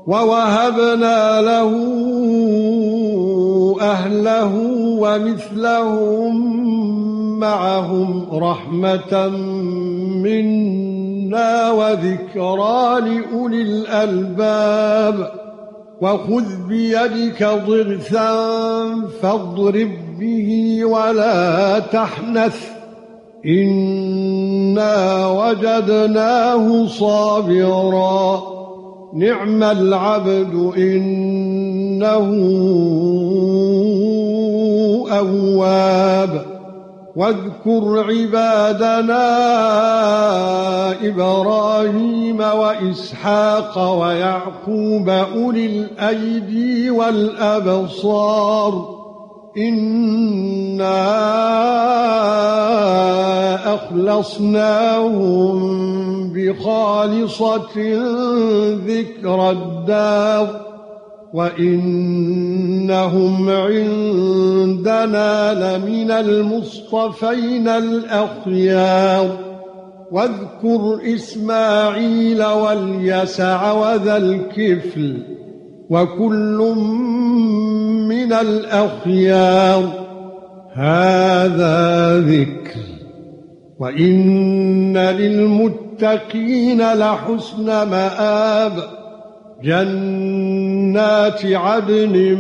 وَوَهَبْنَا لَهُ أَهْلَهُ وَمِثْلَهُم مَّعَهُمْ رَحْمَةً مِنَّا وَذِكْرَىٰ لِأُولِي الْأَلْبَابِ وَخُذْ بِيَدِكَ ضِغْثًا فَاضْرِب بِّهِ وَلَا تَحْنَثْ إِنَّا وَجَدْنَاهُ صَابِرًا نِعْمَ الْعَبْدُ إِنَّهُ أَوَّابٌ واذكر عبادنا إبراهيم وإسحاق ويعقوب أولي الأيدي والأبصار إنا أخلصناهم بخالصة ذكر الدار وإنهم عندنا لمن المصطفين الأخيار واذكر إسماعيل واليسع وذا الكفل وكل من الأخيار هذا ذكر وإن للمتقين لحسن مآب جنات عدن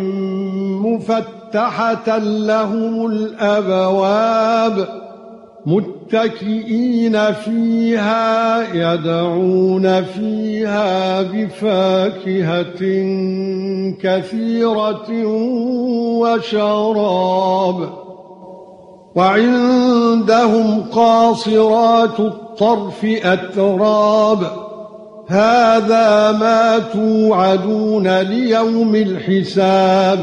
مفتحة لهم الأبواب متكئين فيها يدعون فيها بفاكهة كثيرة وشراب وعندهم قاصرات الطرف أتراب هذا ما توعدون ليوم الحساب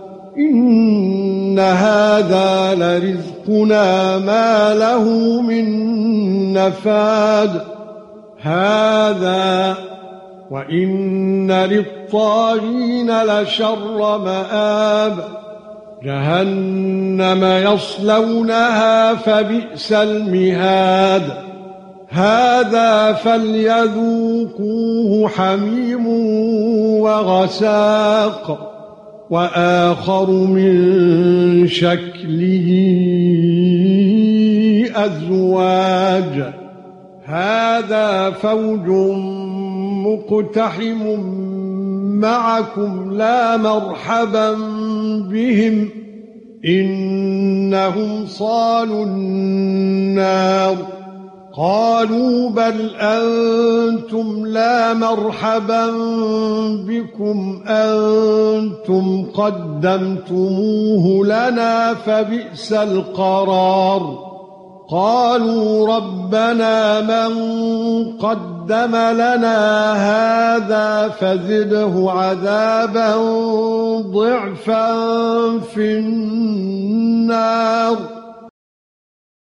إن هذا لرزقنا ما له من نفاد هذا وإن للطاغين لشر مآب جهنم يصلونها فبئس المهاد هذا فليذوقوه حميم وغساق وآخر من شكله أزواج هذا فوج مقتحم معكم لا مرحبا بهم إنهم صالوا النار قالوا بل أنتم لا مرحبا بكم أنتم قدمتموه لنا فبئس القرار قالوا ربنا من قدم لنا هذا فزده عذابا ضعفا في النار